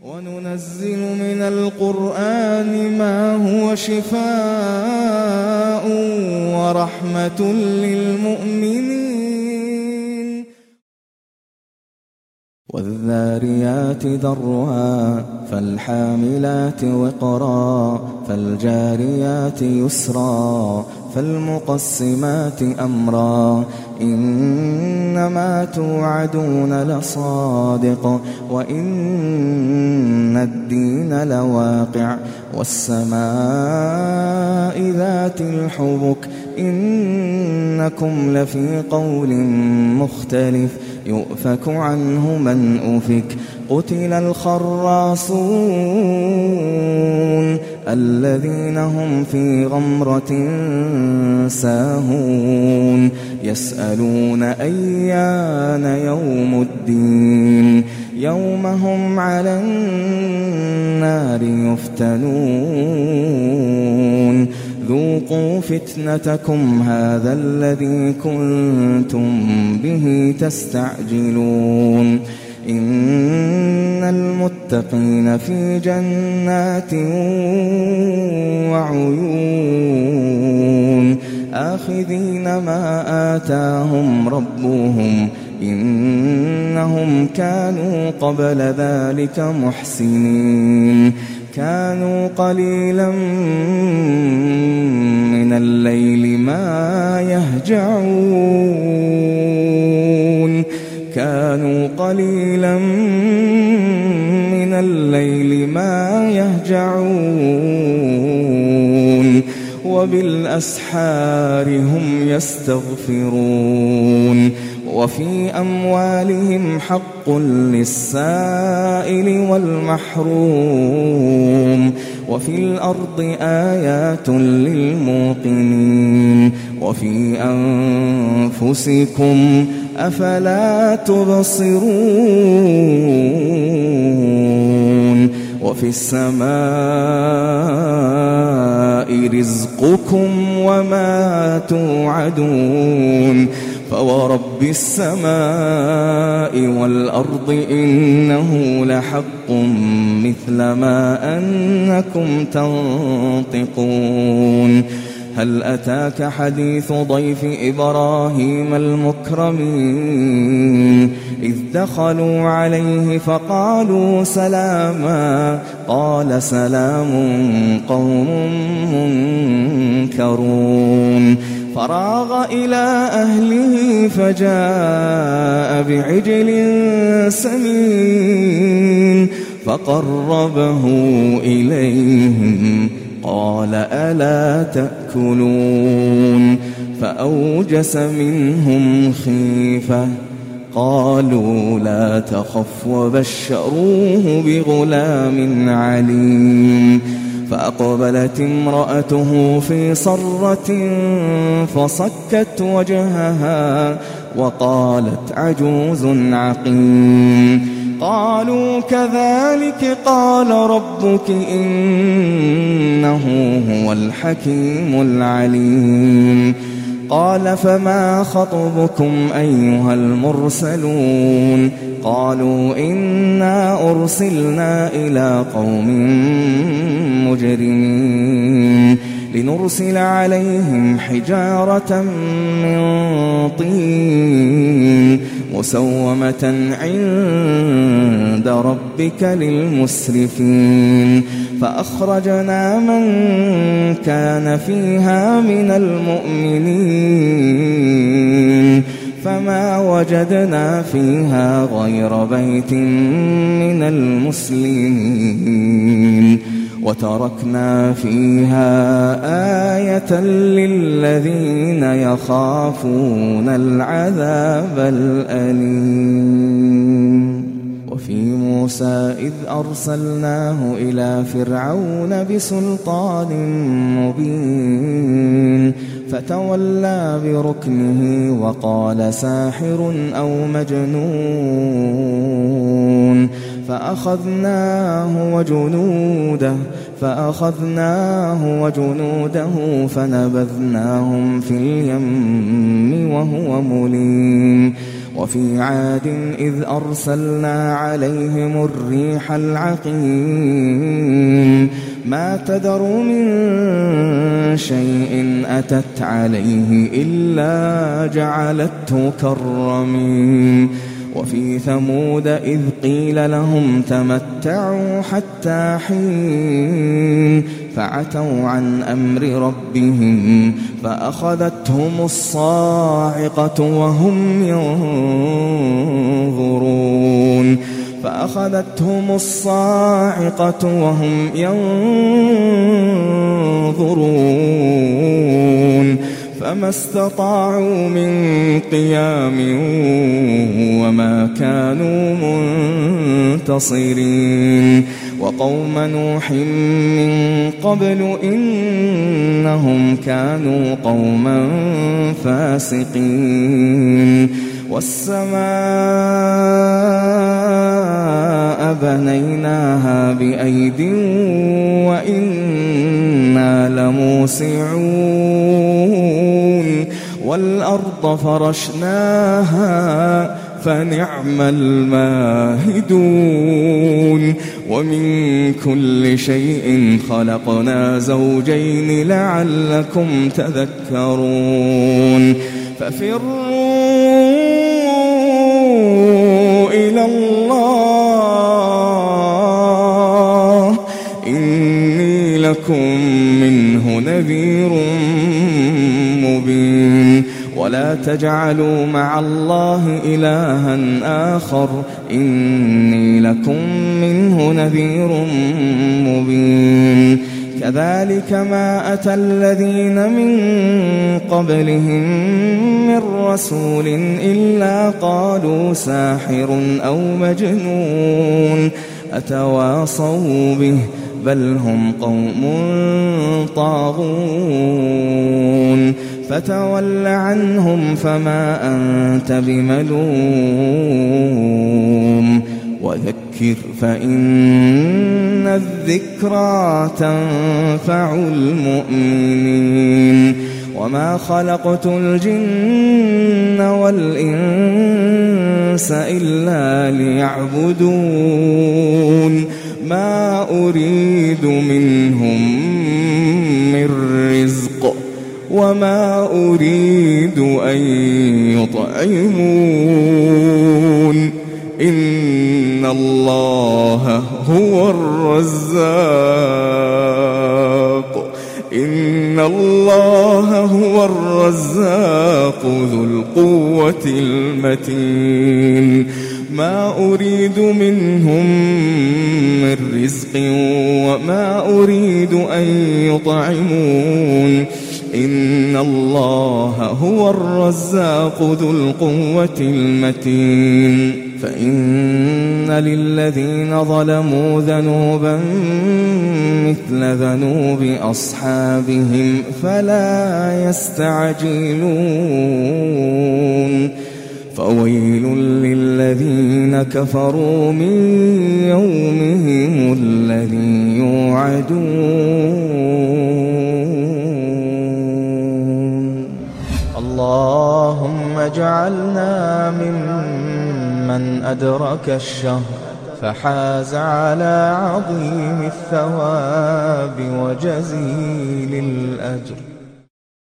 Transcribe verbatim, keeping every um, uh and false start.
وننزل من القرآن ما هو شفاء ورحمة للمؤمنين. والذاريات ذروا فالحاملات وقرا فالجاريات يسرا فالمقسمات أمرا إنما توعدون لصادق وإن الدين لواقع والسماء ذات الحبك إنكم لفي قول مختلف يؤفك عنه من أفك قتل الخراصون الذين هم في غمرة ساهون يسألون أيان يوم الدين يوم هم على النار يفتنون ذوقوا فتنتكم هذا الذي كنتم به تستعجلون إن المتقين في جنات وعيون آخذين ما آتاهم ربهم إنهم كانوا قبل ذلك محسنين كانوا قليلا من الليل ما يهجعون كانوا قليلا من الليل ما يهجعون وبالأسحار هم يستغفرون وفي أموالهم حق للسائل والمحروم وفي الأرض آيات للموقنين وفي أنفسكم أفلا تبصرون وفي السماء رزقكم وما توعدون فورب السماء والأرض إنه لحق مثل ما أنكم تنطقون هل أتاك حديث ضيف إبراهيم المكرمين إذ دخلوا عليه فقالوا سلاما قال سلام قوم منكرون فراغ إلى أهله فجاء بعجل سمين فقربه إليهم قال ألا تأكلون فأوجس منهم خيفة قالوا لا تخف وبشروه بغلام عليم فأقبلت امرأته في صرة فصكت وجهها وقالت عجوز عقيم قالوا كذلك قال ربك إنه هو الحكيم العليم قال فما خطبكم أيها المرسلون قالوا إنا أرسلنا إلى قوم مجرمين لنرسل عليهم حجارة من طين مسومة عند ربك للمسرفين فأخرجنا من كان فيها من المؤمنين فما وجدنا فيها غير بيت من المسلمين وتركنا فيها آية للذين يخافون العذاب الأليم وفي موسى إذ أرسلناه إلى فرعون بسلطان مبين فتولى بركنه وقال ساحر أو مجنون فأخذناه وجنوده فأخذناه وجنوده فنبذناهم في اليم وهو مليم وفي عاد إذ أرسلنا عليهم الريح العقيم ما تذر من شيء أتت عليه إلا جعلته كالرميم وفي ثمود إذ قيل لهم تمتعوا حتى حين فعتوا عن أمر ربهم فأخذتهم الصاعقة وهم ينظرون فأخذتهم الصاعقة وهم ينظرون فما استطاعوا من قيام وما كانوا منتصرين وقوم نوح من قبل إنهم كانوا قوما فاسقين والسماء بنيناها بأيد وإنا لموسعون والأرض فرشناها فنعم الماهدون ومن كل شيء خلقنا زوجين لعلكم تذكرون ففروا إلى الله إني لكم منه نذير مبين ولا تجعلوا مع الله إلها آخر إني لكم منه نذير مبين كذلك ما أتى الذين من قبلهم من رسول إلا قالوا ساحر أو مجنون أتواصوا به بل هم قوم طاغون فتول عنهم فما أنت بملوم وذكر فإن الذكرى تنفع المؤمنين وما خلقت الجن والإنس إلا ليعبدون ما أريد منهم من رزق وما أريد أن يطعمون إن الله هو الرزاق إن الله هو الرزاق ذو القوة المتين ما أريد منهم من رزق وما أريد أن يطعمون إن الله هو الرزاق ذو القوة المتين فإن للذين ظلموا ذنوبا مثل ذنوب أصحابهم فلا يستعجلون فويل للذين كفروا من يومهم الذي يوعدون اللهم اجعلنا ممن أدرك الشهر فحاز على عظيم الثواب وجزيل الأجر